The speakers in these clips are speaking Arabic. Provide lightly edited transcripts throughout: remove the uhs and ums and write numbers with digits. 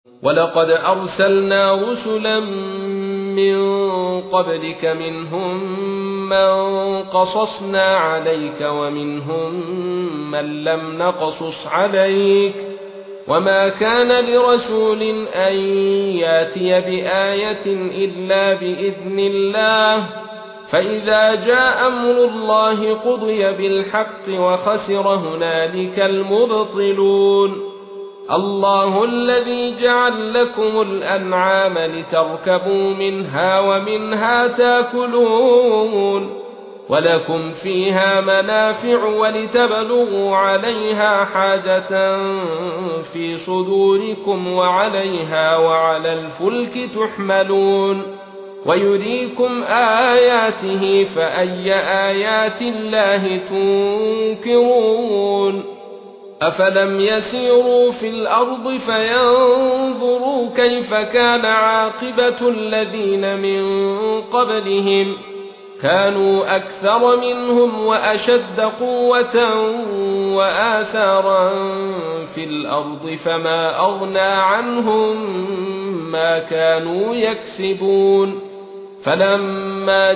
ولقد أرسلنا رسلا من قبلك منهم من قصصنا عليك ومنهم من لم نقصص عليك وما كان لرسول أن ياتي بآية إلا بإذن الله فإذا جاء أمر الله قضي بالحق وخسر هنالك المبطلون الله الذي جعل لكم الأنعام لتركبوا منها ومنها تاكلون ولكم فيها منافع ولتبلغوا عليها حاجة في صدوركم وعليها وعلى الفلك تحملون ويريكم آياته فأي آيات الله تنكرون أفلم يسيروا في الأرض فينظروا كيف كان عاقبة الذين من قبلهم كانوا أكثر منهم وأشد قوة وآثارا في الأرض فما أغنى عنهم ما كانوا يكسبون فلما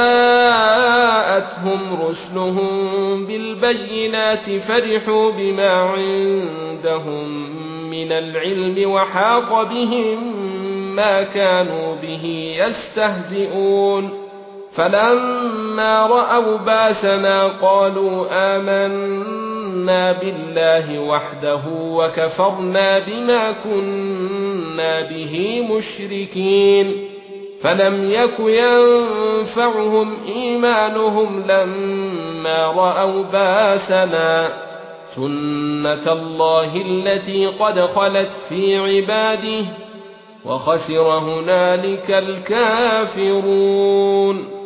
جاءتهم رسلهم بالبينات فرحوا بما عندهم من العلم وحاق بهم ما كانوا به يستهزئون فلما رأوا باسنا قالوا آمنا بالله وحده وكفرنا بما كنا به مشركين فلم يك ينفعهم إيمانهم لما رأوا باسنا سنة الله التي قد خلت في عباده وخسر هنالك الكافرون